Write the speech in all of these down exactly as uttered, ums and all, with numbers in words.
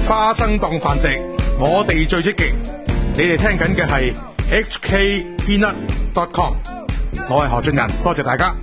花生當飯食，我哋最積極。你哋聽緊嘅係 H K Peanut dot com， 我係何俊仁，多謝大家。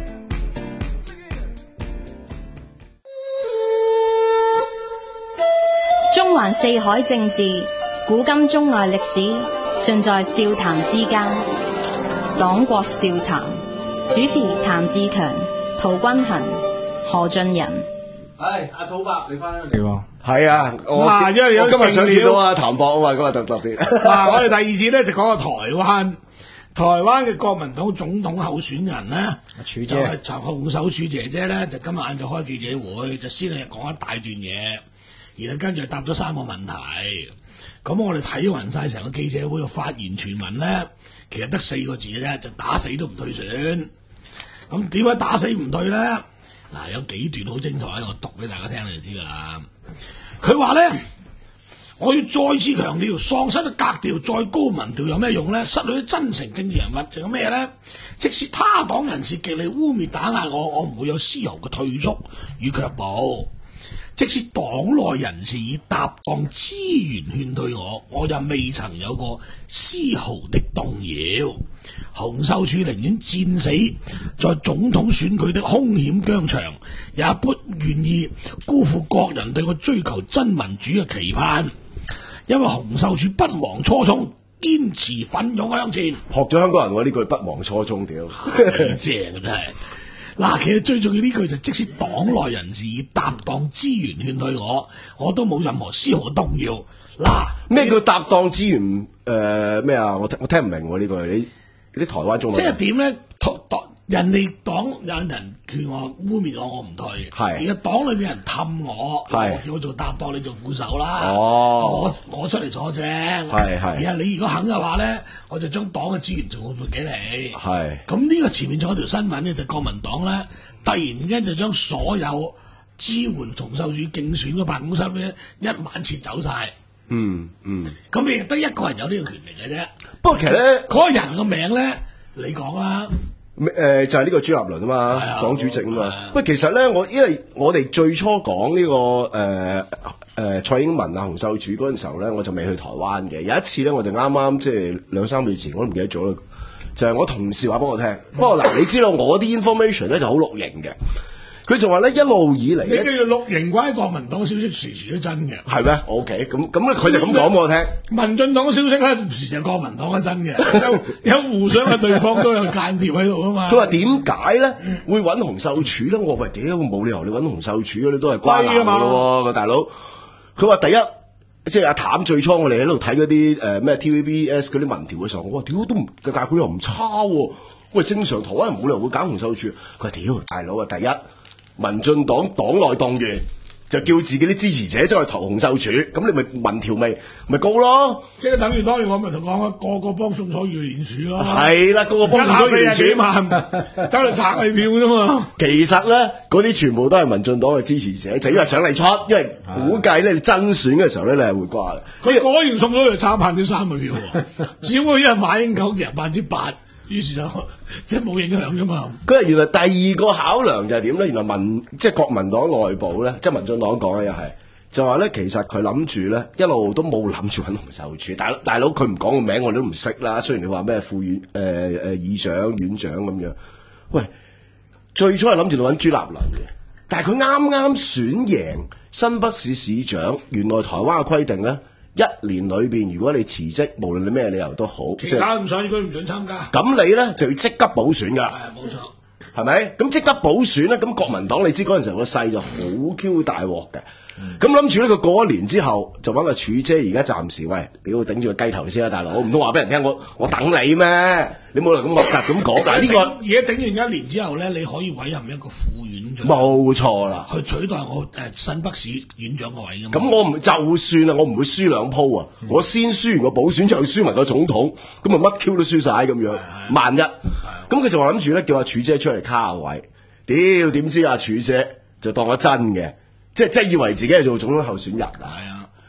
中環四海政治，古今中外歷史，盡在笑談之間。黨國笑談，主持譚志強、陶君衡、何俊仁。 唉，阿土伯，你翻嚟喎。 係啊，我嗱，因為有我今日想見到阿譚博啊嘛，今日特特別。 嗱，我哋第二節咧就講個台灣，台灣嘅國民黨總統候選人咧， 柱姐就係就洪秀柱姐姐咧，就今日晏晝開記者會，就先係講一大段嘢，然後跟住答咗三個問題。咁我哋睇勻晒成個記者會嘅發言全文咧，其實得四個字嘅啫，就打死都唔退選。咁點解打死唔退咧？嗱，有幾段好精彩，我讀俾大家聽你就知噶啦。佢話咧，我要再次強調，喪失咗格調，再高民調有咩用咧？失去咗真誠政治人物，仲有咩咧？即使他黨人士極力污蔑打壓我，我唔會有絲毫嘅退縮與卻步。即使黨內人士以搭檔資源勸退我，我又未曾有過絲毫的動搖。洪秀柱寧願戰死在總統選舉的兇險疆場，也不願意辜負國人對我追求真民主嘅期盼。因為洪秀柱不忘初衷，堅持奮勇向前。 學咗香港人喎呢句不忘初衷，屌， 正啊真係。嗱，其實最重要呢句就即使黨內人士以搭檔資源勸退我，我都冇任何絲毫嘅動搖。嗱， 咩叫搭檔資源？誒咩啊？我我聽唔明喎呢句，你啲台灣中文。 即係點咧？黨人哋黨有人勸我污蔑我，我唔退。係。而家黨裏邊人氹我，我叫我做搭檔，你做副手啦。哦。我我出嚟坐正。係係。然後你如果肯嘅話咧，我就將黨嘅資源仲會撥俾你。係。咁呢個前面仲有條新聞咧，就國民黨咧突然間就將所有支援洪秀柱競選嘅辦公室咧一晚撤走晒。嗯嗯。咁你得一個人有呢個權力嘅啫。 不過其實咧， 嗰個人個名咧，你講啦。 誒、呃、就係、是、呢個朱立倫啊嘛，黨主席啊嘛。喂，其實咧，我因為我哋最初講呢、這個誒誒、呃呃、蔡英文啊、洪秀柱嗰陣時候咧，我就未去台灣嘅。有一次咧，我就啱啱即係兩三個月前，我都唔記得咗啦。就係、是、我同事話俾我聽。不過嗱，你知道我啲 information 咧就好綠營嘅。佢就話咧一路以嚟咧， 你叫做綠營關國民黨消息時時都真嘅， 係咩 ？OK，咁咁咧佢就咁講俾我聽。 民進黨嘅消息咧時時係國民黨嘅真嘅，有有互相嘅對方都有間諜喺度啊嘛。 佢話點解咧會揾洪秀柱咧？我話喂，屌冇理由你揾洪秀柱嘅，你都係瓜男嘅咯，個大佬。佢話第一，即係阿譚最初我哋喺度睇嗰啲誒咩 T V B S 嗰啲民調嘅時候，我話屌都唔，但係佢又唔差喎。喂，正常台灣人冇理由會揀洪秀柱。佢話屌大佬啊，第一。民進黨黨內動員就叫自己啲支持者走去投洪秀柱，咁你咪民調咪咪高咯？ 即係等於當年我咪同講啊，個個幫宋楚瑜聯署咯。 係啦，個個幫宋楚瑜聯署， 走嚟拆你票啫嘛。 其實咧，嗰啲全部都係民進黨嘅支持者，就因為想你出，因為估計咧你真選嘅時候咧，你係會瓜嘅。 佢果然宋楚瑜差百分之三嘅票，只不過因為馬英九贏百分之八。於是就即係冇影響㗎嘛。 佢話原來第二個考量就係點咧？原來民即係國民黨內部咧，即係民進黨講咧又係就話咧，其實佢諗住咧一路都冇諗住揾洪秀柱。大大佬佢唔講個名，我哋都唔識啦。雖然你話咩副院誒誒議長、院長咁樣，喂，最初係諗住揾朱立倫嘅，但係佢啱啱選贏新北市市長，原來台灣嘅規定咧。一年裏邊，如果你辭職，無論你咩理由都好， 其他唔想佢唔准參加。 咁你咧就要即刻補選㗎。係冇錯， 係咪？咁即刻補選咧，咁國民黨你知嗰陣時候個勢就好 Q 大鑊嘅。咁諗住咧，佢過一年之後就揾個柱姐，而家暫時喂，你要頂住個雞頭先啦，大佬，唔通話俾人聽我我等你咩？你冇理由咁惡突咁講。但係呢個而家頂完一年之後咧，你可以委任一個副院長。 冇錯啦， 去取代我誒新北市院長個位㗎嘛。 咁我唔就算啦，我唔會輸兩鋪啊！嗯、我先輸完個補選，就輸埋個總統，咁啊乜 Q 都輸晒咁樣。萬一咁佢就話諗住咧，叫阿柱姐出嚟卡下位。屌點知阿柱姐就當我真嘅。即係即係以為自己係做總統候選人啊！係啊，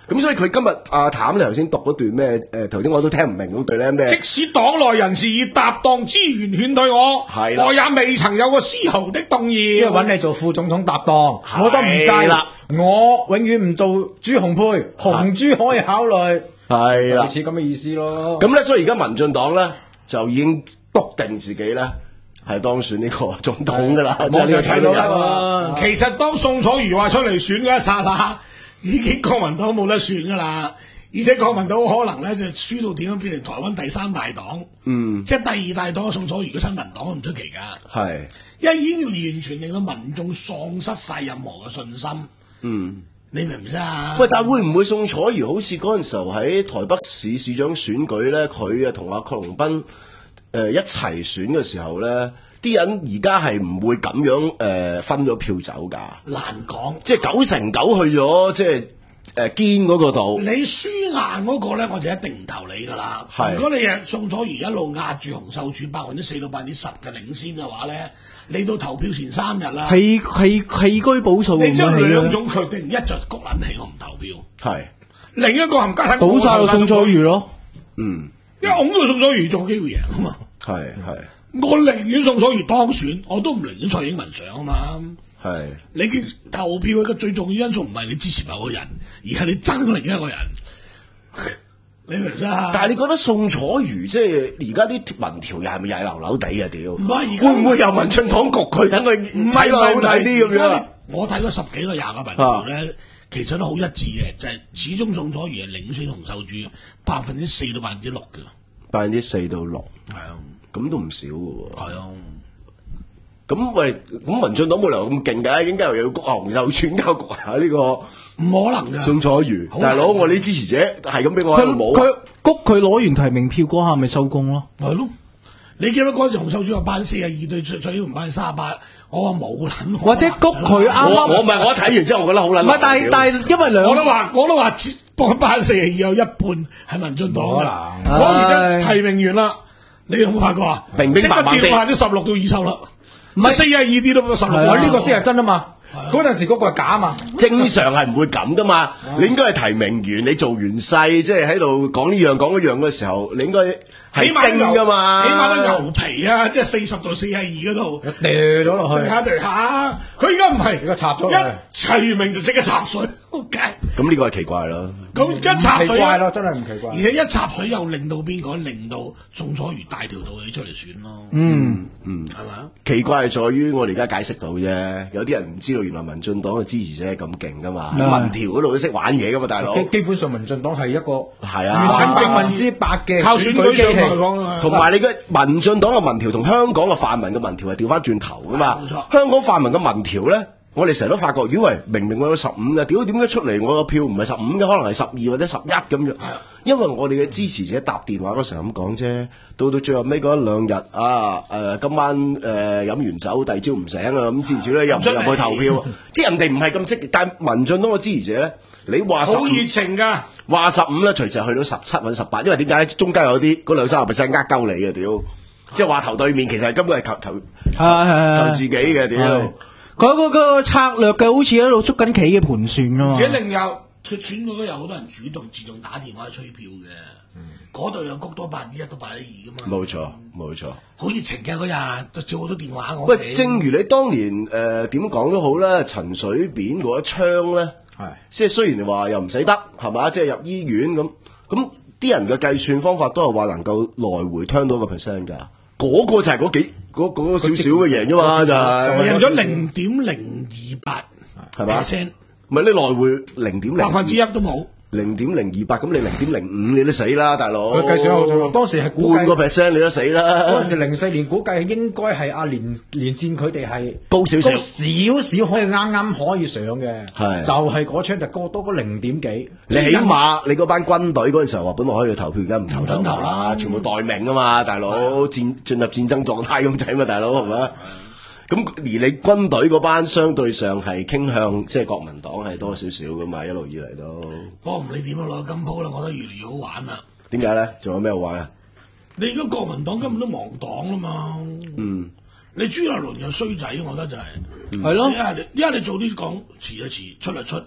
咁所以佢今日阿譚你頭先讀嗰段咩？誒頭先我都聽唔明嗰句咧咩？ 即使黨內人士以搭檔資源勸退我， 係啦我也未曾有過絲毫的動搖。 即係揾你做副總統搭檔， 係我都唔制啦。 我永遠唔做朱紅配，紅豬可以考慮。 係啦類似咁嘅意思咯。 咁咧，所以而家民進黨咧就已經篤定自己咧係當選呢個總統噶啦，即係呢個睇到啦。 其實當宋楚瑜話出嚟選嗰一剎那，已經國民黨冇得選噶啦，而且國民黨可能咧就輸到點樣變成台灣第三大黨，嗯，即係第二大黨宋楚瑜嘅親民黨都唔出奇噶，係，因為已經完全令到民眾喪失晒任何嘅信心，嗯，你明唔明啊？ 喂，但會唔會宋楚瑜好似嗰陣時候喺台北市市長選舉咧，佢啊同阿郝龍斌誒一齊選嘅時候咧？啲人而家係唔會咁樣誒、呃、分咗票走㗎， 難講， 即係九成九去咗即係誒堅嗰個度。 你輸硬嗰個咧，我就一定唔投你㗎啦。如果你係宋楚瑜一路壓住洪秀柱百分之四到百分之十嘅領先嘅話咧，你到投票前三日啦， 棄棄棄居保數， 你將兩種決定，一就谷撚起我唔投票， 係另一個冚家鏟倒晒個宋楚瑜咯。 嗯， 因為拱到宋楚瑜仲有機會贏啊嘛。 係係。 我寧願宋楚瑜當選，我都唔寧願蔡英文上啊嘛。係你嘅投票嘅最重要因素唔係你支持某個人，而係你憎另一個人。你明唔明啊？ 但係你覺得宋楚瑜即係而家啲民調又係咪又係流流地啊？屌！ 唔係而家會唔會由民進黨焗佢等佢唔睇落好睇啲咁樣啊？ 我睇過十幾個廿個民調咧，其實都好一致嘅，就係、是、始終宋楚瑜係領先洪秀柱百分之四到百分之六嘅。百分之四到六，係啊。 咁都唔少嘅喎， 係啊。 咁喂，咁民進黨冇理由咁勁㗎，應該又要谷下洪秀柱，交谷下呢個唔可能㗎。 宋楚瑜，大佬，我啲支持者係咁俾我喺度冇。 佢谷佢攞完提名票嗰下，咪收工咯。 係咯。你記得嗰陣時洪秀柱話百分之四十二對蔡英文百分之三十八，我話冇撚。 或者谷佢啱啱。 我唔係我睇完之後，我覺得好撚。 唔係，但係但係因為兩， 我都話我都話百分之四十二有一半係民進黨㗎。講完一提名完啦。你有冇發覺啊？ 明明白白地， 即刻跌到十六到二十啦，唔係四廿二啲都十六。 我呢個先係真啊嘛，嗰陣時嗰個係假啊嘛。 正常係唔會咁噶嘛，你應該係提名完，你做完勢，即係喺度講呢樣講嗰樣嘅時候，你應該係升噶嘛。 起碼都牛皮啊，即係四十到四廿二嗰度掉咗落去， 掉下掉下。佢而家唔係， 而家插咗一提名就即刻插水，好計。 咁呢個係奇怪咯。 咁一插水怪咯，真係唔奇怪。 而且一插水又令到邊個？令到宋楚瑜大條道理出嚟選咯。 嗯嗯， 係咪啊？ 奇怪係在於我哋而家解釋到啫，有啲人唔知道原來民進黨嘅支持者係咁勁噶嘛，民調嗰度都識玩嘢噶嘛，大佬。 基本上民進黨係一個係啊， 完全百分之百嘅靠選舉上嚟講啊。 同埋你嘅民進黨嘅民調同香港嘅泛民嘅民調係調翻轉頭噶嘛。 冇錯。 香港泛民嘅民調咧。我哋成日都發覺，如果明明我有十五嘅，屌點解出嚟我個票唔係十五嘅，可能係十二或者十一咁樣？因為我哋嘅支持者搭電話嗰時候咁講啫，到到最後尾嗰一兩日啊，誒、呃、今晚誒飲、呃、完酒，第二朝唔醒啊，咁支持咧入唔入去投票？即係人哋唔係咁積極，但係民進黨嘅支持者咧，你話十五好熱情㗎， 話十五咧，隨時去到十七或者十八，因為點解中間有啲嗰兩三十 percent 呃鳩你嘅屌，即係話投對面，其實根本係投投投自己嘅屌。 佢嗰個策略嘅好似喺度捉緊棋嘅盤算啊嘛。 而且另有佢選舉都有好多人主動自動打電話催票嘅，嗰度又谷多百分之一到百分之二噶嘛。 冇錯冇錯， 好熱情嘅嗰日，就照好多電話我。 喂，正如你當年誒點講都好啦，陳水扁嗰一槍咧，係即係雖然話又唔死得係嘛，即係入醫院咁，咁啲人嘅計算方法都係話能夠來回聽到一個 percent 㗎。嗰個就係嗰幾嗰嗰少少嘅贏啫嘛，就係贏咗零點零二八係嘛 percent， 唔係你來回零點零百分之一都冇， 零點零二八咁你零點零五你都死啦，大佬。 佢計算好準，當時係估計半個 percent 你都死啦。 嗰陣時零四年估計應該係阿連連戰佢哋係高少少， 少少可以啱啱可以上嘅， 係就係嗰槍就高多嗰零點幾。 你起碼你嗰班軍隊嗰陣時候話本來可以投票，而家唔投投投啦， 全部待命啊嘛，大佬戰進入戰爭狀態咁滯嘛，大佬係咪？咁而你軍隊嗰班相對上係傾向即係國民黨係多少少噶嘛，一路以嚟都。 不過唔理點樣攞金鋪啦，我覺得越嚟越好玩啦。 點解咧？仲有咩好玩啊？ 你而家國民黨根本都亡黨啦嘛。嗯。你朱立倫又衰仔，我覺得就係、是。 係咯。 因為你因為你早啲講遲就遲，出就出。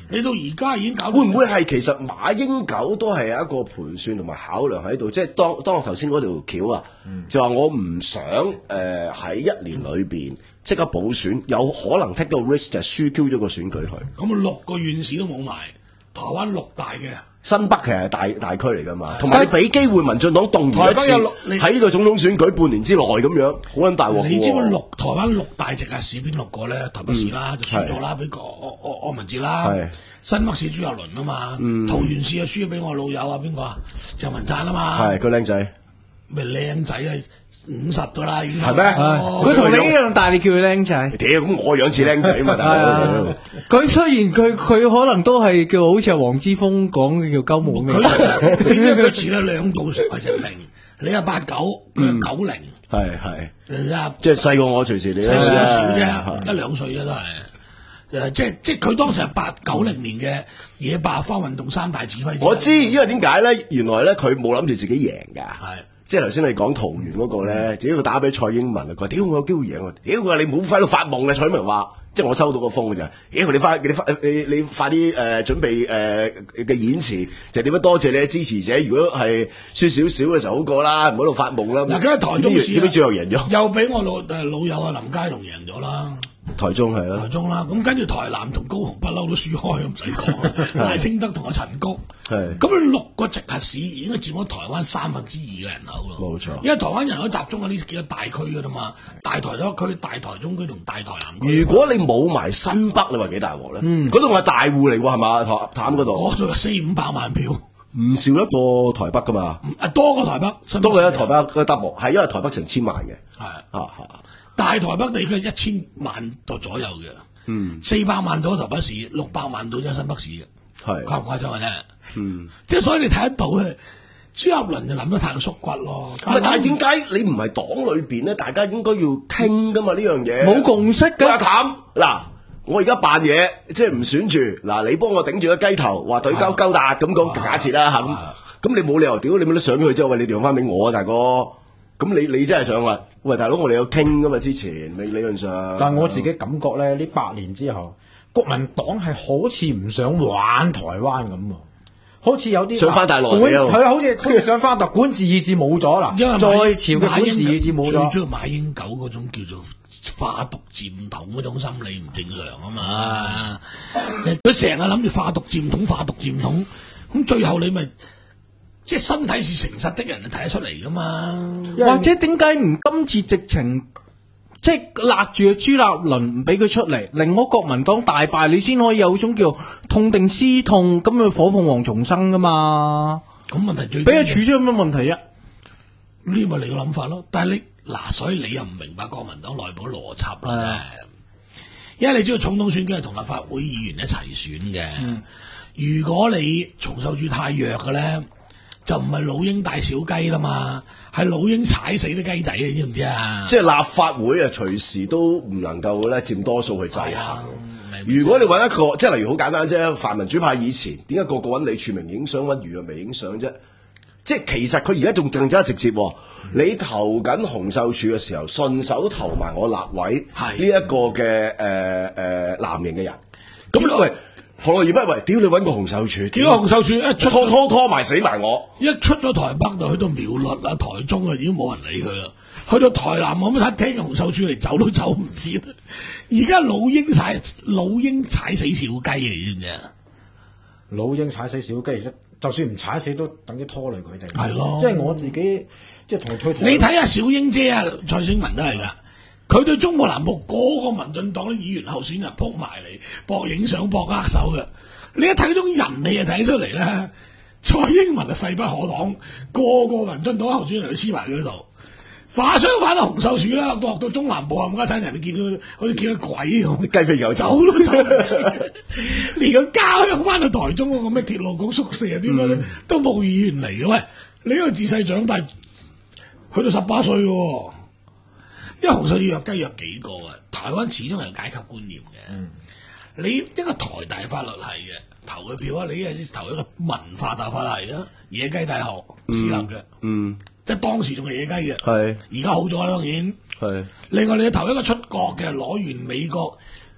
你到而家已經搞到會唔會係其實馬英九都係有一個盤算同埋考量喺度？即係當當我頭先嗰條橋啊，嗯、就話我唔想誒喺、呃、一年裏邊即刻補選，有可能 take 到 risk 就係輸 Q 咗個選舉去。 咁六個縣市都冇埋，台灣六大嘅。 新北其實係大大區嚟㗎嘛，同埋你俾機會民進黨動員一次喺呢個總統選舉半年之內咁樣，好撚大鑊喎！ 你知唔知六台灣六大直轄市邊六個咧？台北市啦，嗯、就輸咗啦，俾個柯柯柯文哲啦。新北市朱立倫啊嘛，嗯、桃園市啊輸咗俾我老友啊邊個啊？鄭文燦啊嘛。係個僆仔。 咩僆仔啊？五十噶啦，已經係咩？ 佢同你一樣大，你叫佢僆仔。 屌，咁我樣似僆仔嘛？大佬。 佢雖然佢佢可能都係叫好似阿黃之鋒講嘅叫鳩毛嘅。 佢點解佢遲咗兩度成零？你係八九，佢係九零。 係係。 你啊， 即係細過我隨時你。 細少少啫，一兩歲啫都係。誒，即係即係佢當時係八九零年嘅野百合花運動三大指揮。 我知，因為點解咧？原來咧佢冇諗住自己贏㗎。係。即係頭先你講桃園嗰個咧，只要佢打俾蔡英文，佢話：屌我有機會贏喎！屌佢話你唔好喺度發夢嘅，蔡英文話，即係我收到個風嘅咋。屌你快，你快，你你快啲誒、呃、準備誒嘅、呃、演詞，就點樣多謝你嘅支持者。如果係輸少少嘅時候好過啦，唔好喺度發夢啦。 嗱，今日台中市點解最後贏咗？ 又俾我老誒老友啊林佳龍贏咗啦。 台中係啦， 台中啦，咁跟住台南同高雄不嬲都輸開，唔使講。賴清德同阿陳菊，係咁你六個直轄市已經係佔咗台灣三分之二嘅人口咯。冇錯，因為台灣人口集中喺呢幾個大區噶啦嘛，大台北區、大台中區同大台南區。如果你冇埋新北，你話幾大鑊咧？嗯，嗰度係大戶嚟喎，係嘛？台潭嗰度，嗰度有四五百萬票，唔少一個台北噶嘛。啊，多過台北，多過一台北個 double，係因為台北成千萬嘅。係啊啊。大台北地區一千萬度左右嘅，嗯，四百萬到台北市，六百萬到咗新北市嘅，係誇唔誇張啊？真係，嗯，即係所以你睇得到咧，朱立倫就諗得太過縮骨咯。但係點解你唔係黨裏邊咧？大家應該要傾噶嘛呢樣嘢，冇共識嘅。阿譚嗱，我而家扮嘢，即係唔選住，嗱你幫我頂住個雞頭，話對鳩鳩達咁講假設啦嚇，咁咁你冇理由屌你冇得上去之後，喂你調翻俾我啊大哥。咁你你真係想話，喂大佬，我哋有傾噶嘛？之前理理論上，但係我自己感覺咧，呢八年之後，國民黨係好似唔想玩台灣咁，好似有啲想翻大陸嚟啊！係啊，好似好似想翻大陸，管治意志冇咗啦，再朝嘅管治意志冇咗。最中意馬英九嗰種叫做化毒漸統嗰種心理唔正常啊嘛！佢成日諗住化毒漸統，化毒漸統，咁最後你咪。即係身體是誠實的人，睇得出嚟噶嘛？或者點解唔今次直情即係勒住朱立倫唔俾佢出嚟，令我國民黨大敗，你先可以有種叫痛定思痛，咁樣火鳳凰重生噶嘛？咁問題最俾佢處咗有乜問題啊？呢咪你個諗法咯。但係你嗱，所以你又唔明白國民黨內部邏輯啦。因為你知道總統選舉係同立法會議員一齊選嘅。嗯、如果你洪秀柱太弱嘅咧。就唔係老鷹帶小雞啦嘛，係老鷹踩死啲雞仔，你知唔知啊？即係立法會啊，隨時都唔能夠咧佔多數去制衡。如果你揾一個，即係例如好簡單啫，泛民主派以前點解個個揾李柱銘影相，揾余若薇影相啫？即係其實佢而家仲更加直接，嗯、你投緊洪秀柱嘅時候，順手投埋我立委呢一個嘅誒誒藍營嘅人，咁喂。何樂而不為，屌你揾個洪秀柱，屌洪秀柱一出拖拖拖埋死埋我，一出咗台北就去到苗栗啊、台中啊，已經冇人理佢啦。去到台南我乜睇洪秀柱嚟走都走唔切。而家老鷹踩老鷹踩死小雞，你知唔知啊？老鷹踩死小雞，就算唔踩死都等於拖累佢哋。係咯，即係我自己即係同佢。你睇下小英姐啊，蔡英文都係噶。佢對中國南部嗰個民進黨啲議員候選人撲埋嚟搏影相搏握手嘅，你一睇嗰種人你就睇出嚟咧。蔡英文係勢不可擋，個個民進黨候選人都黐埋佢嗰度。反相反到洪秀柱啦，落到中南部啊，唔該睇人哋見到好似見到鬼咁，雞飛狗走都走唔切，連個家鄉翻到台中嗰個咩鐵路局宿舍啊，點樣咧都冇議員嚟嘅。喂，你呢個自細長大，去到十八歲嘅。因為洪秀柱弱雞弱幾個啊，台灣始終係有階級觀念嘅。嗯、你一個台大法律系嘅投嘅票啊，你係投一個文化大法系啊，野雞大學私立嘅，嗯，即係當時仲係野雞嘅，係而家好咗啦，當然係。另外你投一個出國嘅，攞完美國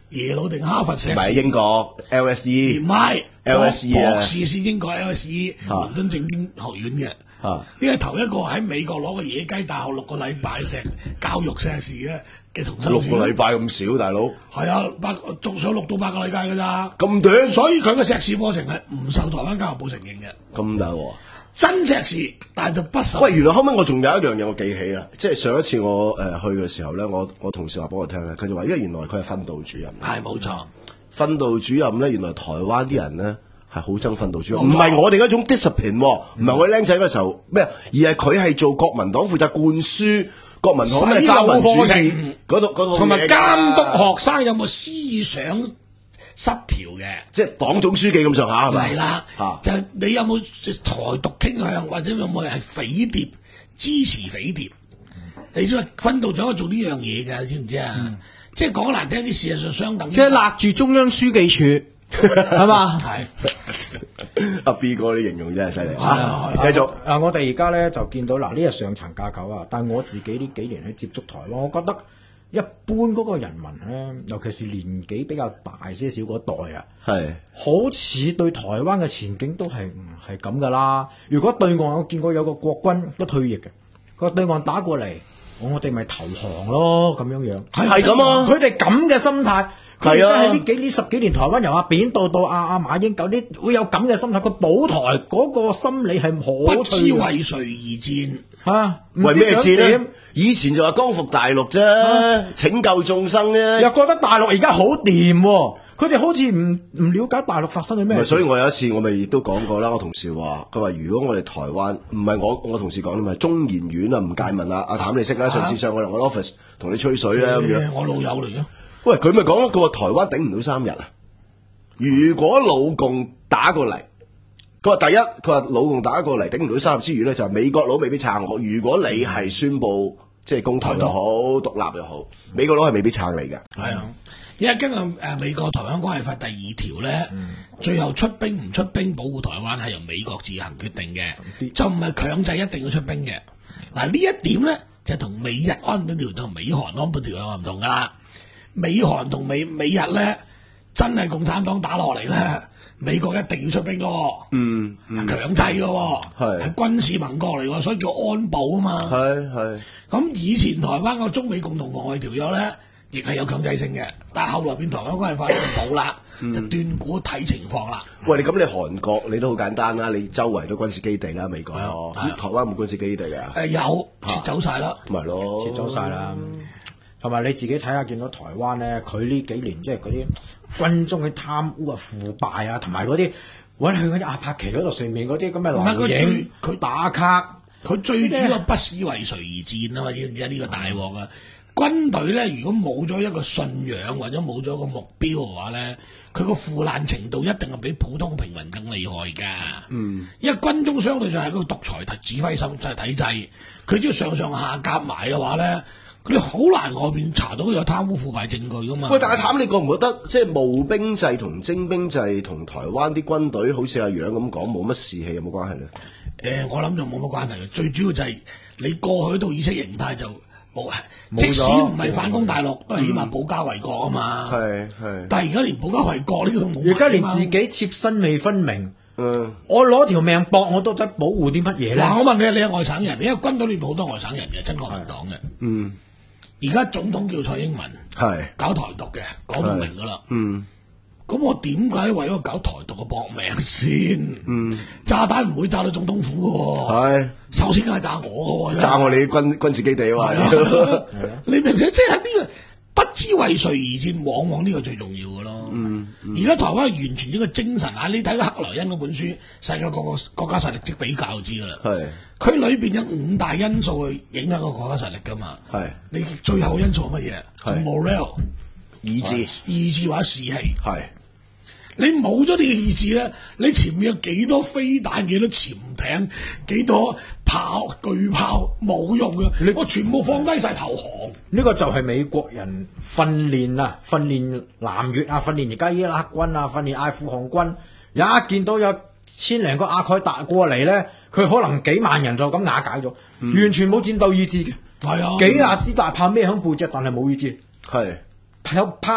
耶魯定哈佛碩士， 唔係英國 L S E， 唔係 L S E 啊博士先英國 L S E 倫敦政經學院嘅。 啊呢係頭一個喺美國攞個野雞大學六個禮拜碩教育碩士嘅嘅同修六個禮拜咁少，大佬係啊，八讀上六到八個禮拜㗎咋， 咁短， 所以佢嘅碩士課程係唔受台灣教育部承認嘅， 咁大鑊。 真碩士，但係就不受。 喂，原來後尾我仲有一樣嘢我記起啦，即係上一次我誒、呃、去嘅時候咧，我我同事話俾我聽咧，佢就話，因為原來佢係訓導主任， 係冇錯。 訓導主任咧，原來台灣啲人咧係好憎訓導主任，唔係我哋嗰種 discipline， 唔係我哋僆仔嗰時候咩，而係佢係做國民黨負責灌輸國民黨咩三民主義嗰度嗰度同埋監督學生有冇思想失調嘅， 即係黨總書記咁上下係咪？ 係啦， 啊就係你有冇台獨傾向，或者有冇係匪諜支持匪諜？你知唔知訓導長做呢樣嘢㗎？你知唔知啊？ 嗯即係講難聽啲，事實上相等於。 即係勒住中央書記處，係嘛？ 係阿 B 哥啲形容真係犀利係啊係啊繼續。 啊！我哋而家咧就見到嗱，呢個上層架構啊，但係我自己呢幾年去接觸台灣，我覺得一般嗰個人民咧，尤其是年紀比較大些少嗰代啊， 係好似對台灣嘅前景都係唔係咁噶啦。如果對岸我見過有個國軍都退役嘅，個對岸打過嚟，我哋咪投降咯，咁樣樣係咁啊！ 佢哋咁嘅心態。佢而係啊家係呢幾呢十幾年台灣由阿扁到到阿阿馬英九呢，會有咁嘅心態。佢保台嗰個心理係好不知為誰而戰。 嚇，唔為知想咩戰咧點？ 以前就話光復大陸啫，拯救眾生啫。 又覺得大陸而家好掂喎，佢哋好似唔唔了解大陸發生咗咩事。 唔係，所以我有一次我咪亦都講過啦。我同事話，佢話如果我哋台灣唔係我我同事講啦嘛，中研院啊，吳介民啊，阿譚你識啦，上次上我嚟我 office 同你吹水咧咁樣。 我老友嚟嘅。 喂，佢咪講咯，佢話台灣頂唔到三日啊！如果老共打過嚟，佢話第一，佢話老共打過嚟頂唔到三日之餘咧，就係美國佬未必撐我。如果你係宣布即係公投又好，獨立又好，美國佬係未必撐你嘅。 係啊，因為根據誒美國台灣關係法第二條咧，最後出兵唔出兵保護台灣係由美國自行決定嘅，就唔係強制一定要出兵嘅。嗱呢一點咧就同美日安保條同美韓安保條有唔同噶啦。美韓同美美日咧，真係共產黨打落嚟咧，美國一定要出兵嘅喎， 嗯，嗯強制嘅喎， 係係軍事盟國嚟喎，所以叫安保啊嘛。 係係。 咁以前台灣個中美共同防衛條約咧，亦係有強制性嘅，但係後來變台灣關係法就冇啦，就斷估睇情況啦。 喂，你咁你韓國你都好簡單啦，你周圍都軍事基地啦，美國， 係咁台灣冇軍事基地啊？ 誒有撤走晒啦， 咪咯， 撤走晒啦。同埋你自己睇下，見到台灣咧，佢呢幾年即係嗰啲軍中嘅貪污啊、腐敗啊，同埋嗰啲揾去嗰啲阿帕奇嗰度上面嗰啲咁嘅留影，佢打卡， 佢最主要不是為誰而戰啊嘛，知唔知啊？呢個大鑊啊！軍隊咧，如果冇咗一個信仰或者冇咗一個目標嘅話咧，佢個腐爛程度一定係比普通平民更厲害㗎。嗯，因為軍中相對上係一個獨裁體指揮性制體制，佢只要上上下夾埋嘅話咧。你好難外邊查到有貪污腐敗證據噶嘛？ 喂，但係譚，你覺唔覺得即係募兵制同徵兵制同台灣啲軍隊好似阿楊咁講冇乜士氣有冇關係咧？ 誒、呃，我諗就冇乜關係嘅，最主要就係你過去到意識形態就冇，即使唔係反攻大陸，都係起碼保家衛國啊嘛。 係係。 但係而家連保家衛國呢個都冇。 而家連自己切身未分明。 嗯， 我攞條命搏，我都得保護啲乜嘢咧？ 嗱，我問你，你係外省人，因為軍隊裏邊好多外省人嘅，真國民黨嘅。 嗯。 而家總統叫蔡英文， 係搞台獨嘅，講到明噶啦。 嗯， 咁我點解為咗搞台獨嘅搏命先？ 嗯， 炸彈唔會炸到總統府嘅喎。 係， 首先梗係炸我嘅喎。 炸我哋軍軍事基地啊嘛。 你明唔明？即係呢個不知為誰而戰，往往呢個最重要嘅咯。 嗯， 而家台灣完全呢個精神啊！你睇個克萊恩嗰本書《世界各個國家實力即比較》就知噶啦。 係。 佢裏邊有五大因素去影響個國家實力噶嘛。 係。 你最後因素係乜嘢？係 morale 意志， 意志或者士氣。 係。 你冇咗呢個意志咧，你前面有幾多飛彈、幾多潛艇、幾多炮、巨炮冇用嘅，我全部放低晒投降。 呢個就係美國人訓練啊，訓練南越啊，訓練而家伊拉克軍啊，訓練阿富汗軍。一見到有千零個阿蓋達過嚟咧，佢可能幾萬人就咁瓦解咗，嗯、完全冇戰鬥意志嘅。 係啊， 幾廿支大炮孭響背脊，但係冇意志。 係。 有炮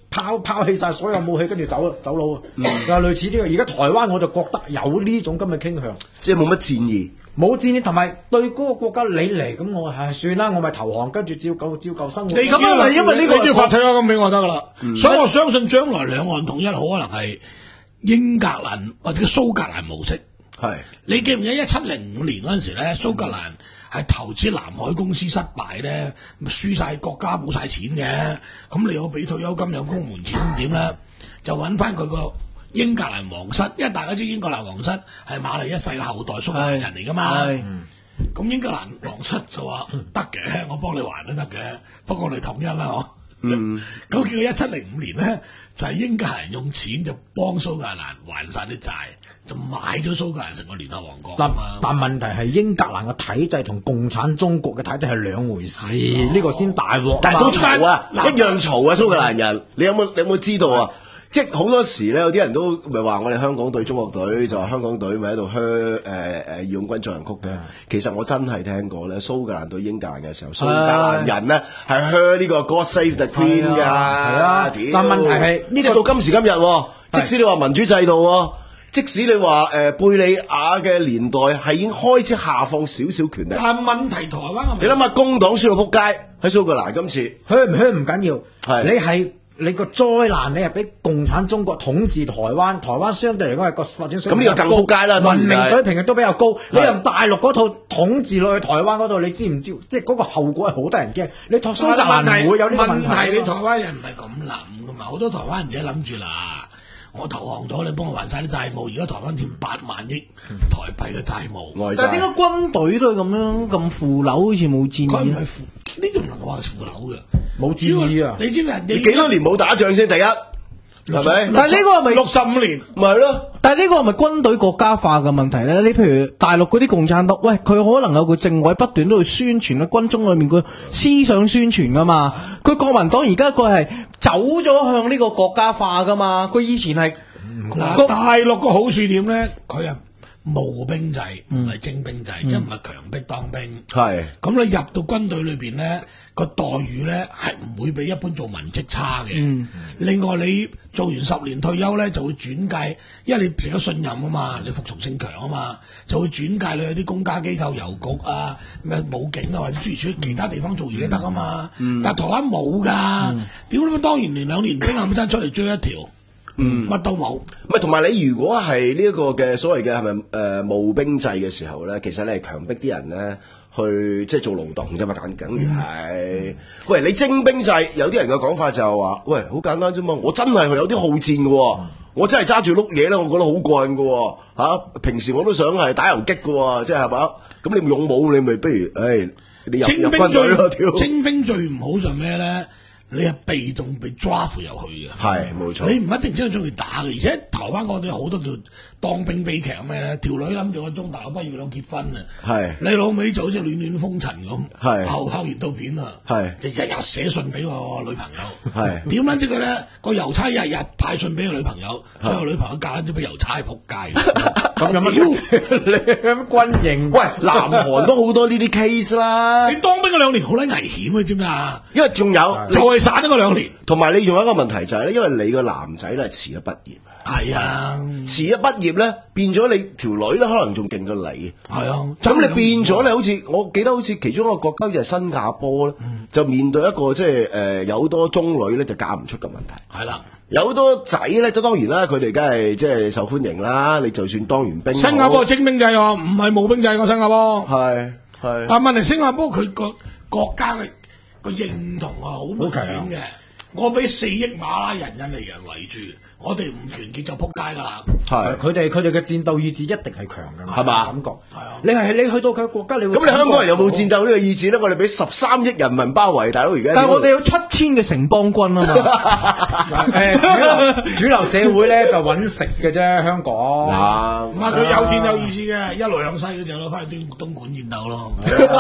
拋拋棄晒所有武器，跟住走走佬啊！就係類似呢個。而家台灣我就覺得有呢種咁嘅傾向， 即係冇乜戰意。 冇戰意，同埋對嗰個國家你嚟咁，我係算啦，我咪投降，跟住照舊照舊生活。 你咁啊，因為呢個要發退休金俾我得噶啦， 嗯所以我相信將來兩岸統一好可能係英格蘭或者蘇格蘭模式。 係你記唔記得一七零五年嗰陣時咧，蘇格蘭係投資南海公司失敗咧，咪輸晒國家冇晒錢嘅，咁你有俾退休金有公務員錢點咧？就揾翻佢個英格蘭皇室，因為大家知英格蘭皇室係瑪麗一世嘅後代蘇格蘭人嚟噶嘛。 係咁英格蘭皇室就話得嘅，我幫你還都得嘅，不過我哋統一啦，嗬。 嗯， 咁結果一七零五年咧，就係、是、英格蘭用錢就幫蘇格蘭還晒啲債，就買咗蘇格蘭成個聯合王國但啊嘛。 但問題係英格蘭嘅體制同共產中國嘅體制係兩回事，呢、個先大鑊。 但係都嘈啊， 嗱一樣嘈啊！蘇格蘭人，你有冇你有冇知道啊？即係好多時咧，有啲人都咪話我哋香港隊中國隊，就話香港隊咪喺度噓誒誒義勇軍進行曲嘅。其實我真係聽過咧，蘇格蘭對英格蘭嘅時候，蘇格蘭人咧係噓呢個 God Save the Queen 㗎。係啊屌但問題係呢個即係到今時今日喎，即使你話民主制度喎，即使你話誒貝利亞嘅年代係已經開始下放少少權力。 但係問題台灣嘅你諗下，工黨輸到撲街喺蘇格蘭今次。 香唔香唔緊要， 係你係你個災難，你係俾共產中國統治台灣，台灣相對嚟講係個發展水平咁呢個更高撲街啦當文然係明水平亦都比較高。你用大陸嗰套統治落去台灣嗰度，你知唔知？即係嗰個後果係好得人驚。你蘇格蘭唔會有呢個問題。 問題你台灣人唔係咁諗噶嘛，好多台灣人而家諗住啦，我投降咗，你幫我還晒啲債務，而家台灣欠八萬億台幣嘅債務。 外債但係點解軍隊都係咁樣咁腐朽，好似冇戰意咧？ 佢唔係腐，呢啲唔能夠話係腐朽嘅， 冇戰意啊！ 你知唔知？ 你幾多年冇打仗先？第一係咪？ 但係呢個係咪六十五年？ 咪係咯？ 但係呢個係咪軍隊國家化嘅問題咧？你譬如大陸嗰啲共產黨，喂，佢可能有個政委不斷都去宣傳喺軍中裏面個思想宣傳噶嘛。佢國民黨而家佢係走咗向呢個國家化噶嘛。佢以前係嗱，大陸個好處點咧？佢係募兵制，唔係徵兵制，即係唔係強迫當兵。 係咁你入到軍隊裏邊咧，個待遇咧係唔會比一般做文職差嘅。 嗯另外你做完十年退休咧，就會轉介，因為你成咗信任啊嘛，你服從性強啊嘛，就會轉介你去啲公家機構、郵局啊、咩武警啊，或者諸如此類其他地方做嘢得啊嘛。但係台灣冇㗎，屌你媽！當然連兩年兵冚真出嚟追一條，乜都冇。 唔係同埋你如果係呢一個嘅所謂嘅係咪誒募兵制嘅時候咧，其實你係強迫啲人咧去即係做勞動啫嘛，簡等於係。喂，你徵兵制有啲人嘅講法就係話，喂，好簡單啫嘛，我真係有啲好戰嘅喎，我真係揸住碌嘢咧，我覺得好過癮嘅喎嚇。平時我都想係打游擊嘅喎，即係係嘛？咁你勇武你咪不如誒你入入徵兵最軍隊咯，屌！ 徵兵最唔好就咩咧？你係被動被 draft 入去嘅。 係冇錯。 你唔一定真係中意打嘅，而且台灣嗰啲好多叫當兵悲劇咩咧？條女諗住我中大學畢業兩結婚啊， 係你老尾就好似暖暖風塵咁， 係後後完到片啊， 係就日日寫信俾個女朋友， 係點撚知佢咧？個郵差日日派信俾個女朋友，最後女朋友嫁咗俾郵差仆街， 咁有乜你咁軍營？ 喂，南韓都好多呢啲 case 啦， 你當兵嗰兩年好撚危險嘅，知唔知啊？ 因為仲有就係散咗嗰兩年， 同埋你仲有一個問題就係咧，因為你個男仔咧係遲咗畢業， 係啊， 遲咗畢業咧變咗你條女咧可能仲勁過你， 係啊， 咁你變咗咧好似我記得好似其中一個國家就係新加坡咧，就面對一個即係誒有好多中女咧就嫁唔出嘅問題。 係啦。 有好多仔咧，就當然啦，佢哋梗係即係受歡迎啦。你就算當完兵， 新加坡徵兵制喎，唔係募兵制喎，新加坡。 係係， 但問題新加坡佢個國家嘅個認同啊好明顯嘅。我俾四億馬拉人印尼人圍住，我哋唔團結就撲街㗎啦。 係佢哋佢哋嘅戰鬥意志一定係強㗎， 係嘛感覺係啊你係你去到佢國家，你會咁你香港人有冇感覺戰鬥呢個意志咧？我哋俾十三億人民包圍，大佬而家。 但係我哋有七千嘅城邦軍啊嘛。 誒主流主流社會咧就揾食嘅啫，香港。 嗱， 唔係佢有戰有意志嘅，一路向西嗰隻攞翻去東東莞戰鬥咯。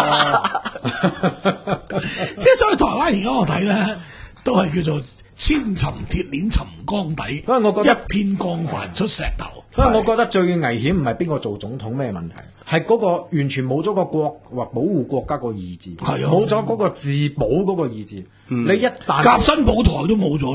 即係所以台灣而家我睇咧，都係叫做千尋鐵鏈尋缸底， 所以我覺得一片鋼帆出石頭。 所以我覺得最危險唔係邊個做總統咩問題，係嗰個完全冇咗個國或保護國家個意志， 係啊冇咗嗰個自保嗰個意志。你一旦夾新保台都冇咗咯。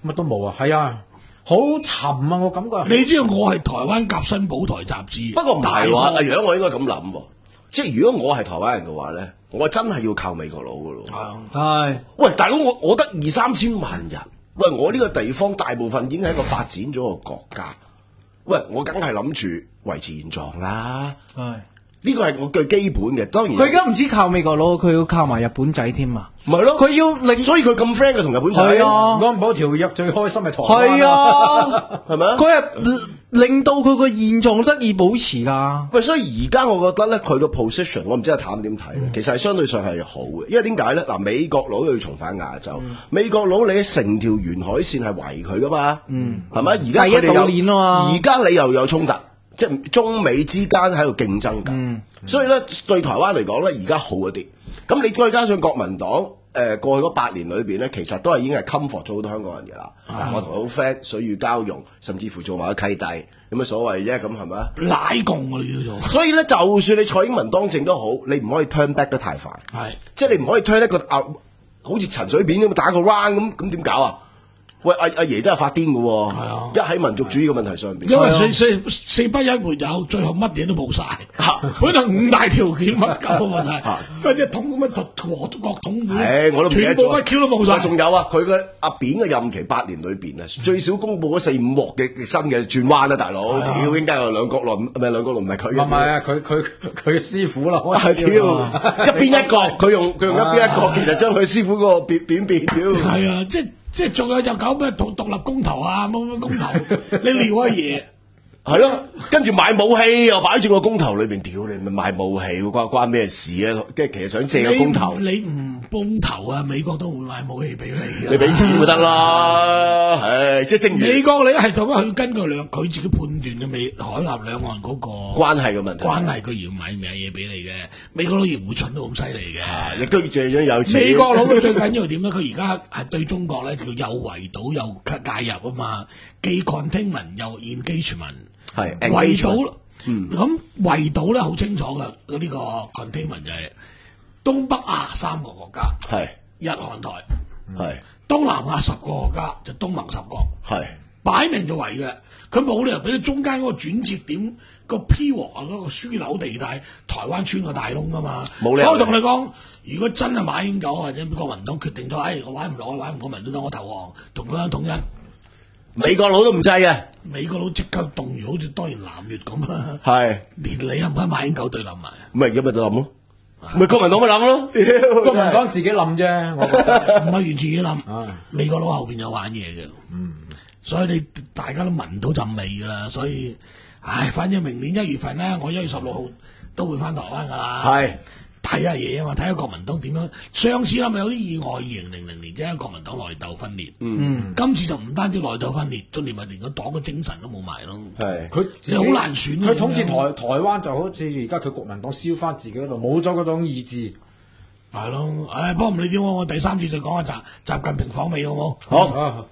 乜都冇啊，係啊，好沉啊，我感覺。 你知道我係台灣夾新寶台雜誌， 不過唔係話， 大阿楊我應該咁諗喎，即係如果我係台灣人嘅話咧，我真係要靠美國佬噶咯。 係喂，大佬，我我得二三千萬人，喂，我呢個地方大部分已經係一個發展咗嘅國家，喂，我梗係諗住維持現狀啦。 係。 呢個係我最基本嘅，當然佢而家唔止靠美國佬，佢要靠埋日本仔添啊！ 唔係咯， 佢要令， 所以佢咁 friend 嘅同日本仔。 係啊， 安保條約最開心係台灣。 係啊， 係咪啊？ 佢係令到佢個現狀得以保持㗎。 喂，所以而家我覺得咧，佢個 position 我唔知阿譚點睇咧，其實係相對上係好嘅，因為點解咧？嗱，美國佬要重返亞洲，美國佬你喺成條沿海線係圍佢噶嘛，嗯，係咪？而家佢哋第一島鏈啊嘛， 而家你又有衝突。即係中美之間喺度競爭緊，嗯、所以咧對台灣嚟講咧，而家好一啲。咁你再加上國民黨誒、呃、過去嗰八年裏邊咧，其實都係已經係 comfort 咗好多香港人嘅啦。嗯、我同佢好 friend，水乳交融，甚至乎做埋個契弟，有乜所謂啫？咁係咪啊？ 奶共啊，你叫做。 所以咧，就算你蔡英文當政都好，你唔可以 turn back 得太快。係是，即係你唔可以 turn 一個啊，好似陳水扁咁打個 round 咁，咁點搞啊？喂，阿阿爺真係發癲嘅喎，啊、一喺民族主義嘅問題上邊， 因為四四四不一沒有，最後乜嘢都冇晒，可能五大條件乜搞個問題，跟住一統咁樣國國統會， 我都唔記得咗， 全部乜 Q 都冇晒。 仲有啊，佢嘅阿扁嘅任期八年裏邊啊，最少公佈咗四五鑊嘅新嘅轉彎啊，大佬，屌應該有兩國論，唔係兩國論唔係佢， 唔係啊，佢佢佢師傅啦， 係屌一邊一國，佢用佢用一邊一國，其實將佢師傅嗰個扁扁變屌， 係啊，即係。即係仲有就搞咩獨獨立公投啊，乜乜公投，你撩阿爺係咯，跟住買武器又擺住個公投裏邊，屌你咪買武器，關關咩事啊？跟住其實想借個公投， 你唔公投啊，美國都會買武器俾你嘅， 你俾錢就得啦。唉，即係正如美國你係咁樣去根據兩佢自己判斷嘅美海峽兩岸嗰個關係嘅問題， 關係佢要買咩嘢俾你嘅，美國佬亦唔會蠢到咁犀利嘅， 亦都借咗有錢。 美國佬佢最緊要點咧？佢而家係對中國咧，佢又圍堵又介入啊嘛，既 containment 又 engagement。 係圍堵，咁圍堵咧好清楚嘅，呢、這個 containment 就係東北亞三個國家，係日韓台，係東南亞十個國家，就東盟十國，係擺明就圍嘅，佢冇理由俾你中間嗰個轉折點、個 P 和啊嗰個樞紐地帶，台灣穿個大窿噶嘛，冇理由。所以同你講，如果真係馬英九或者國民黨決定咗，哎，我玩唔落，玩唔過民都等我投降，同佢統一。 美國佬都唔制嘅， 美國佬即刻動員，好似當年南越咁啊！ 係連你係唔係馬英九對冧埋？ 咪而家咪就冧咯，咪國民黨咪冧咯， 國民黨自己冧啫，我覺得唔係完全自己冧。美國佬後邊有玩嘢嘅，嗯，所以你大家都聞到陣味噶啦，所以，唉，反正明年一月份咧，我一月十六號都會翻台灣噶啦，係。睇下嘢啊嘛，睇下國民黨點樣。上次啦咪有啲意外，二零零零年啫，國民黨內鬥分裂。嗯，今次就唔單止內鬥分裂，都連埋連個黨嘅精神都冇埋咯。係，佢你好難選。 佢統治台台灣就好似而家佢國民黨燒翻自己嗰度，冇咗嗰種意志。 係咯，唉，不過唔理點，我我第三次就講下習習近平訪美好冇？ 好。 好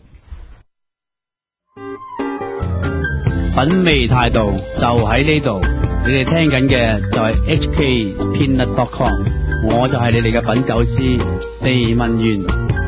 品味態度就喺呢度，你哋聽緊嘅就係 H K Peanut dot com， 我就係你哋嘅品酒師地文源。